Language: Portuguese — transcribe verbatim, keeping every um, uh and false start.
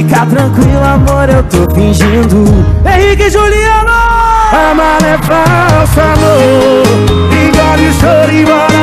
Fica tranquilo, amor, eu tô fingindo. Henrique e Juliano! Amar é falso, amor. Engole o choro e bora